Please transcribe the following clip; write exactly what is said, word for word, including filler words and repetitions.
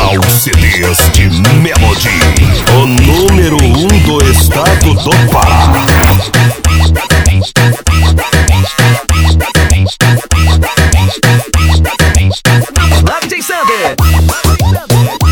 Original C Ds de Melody, o número um do estado do Pará. Love J Sander.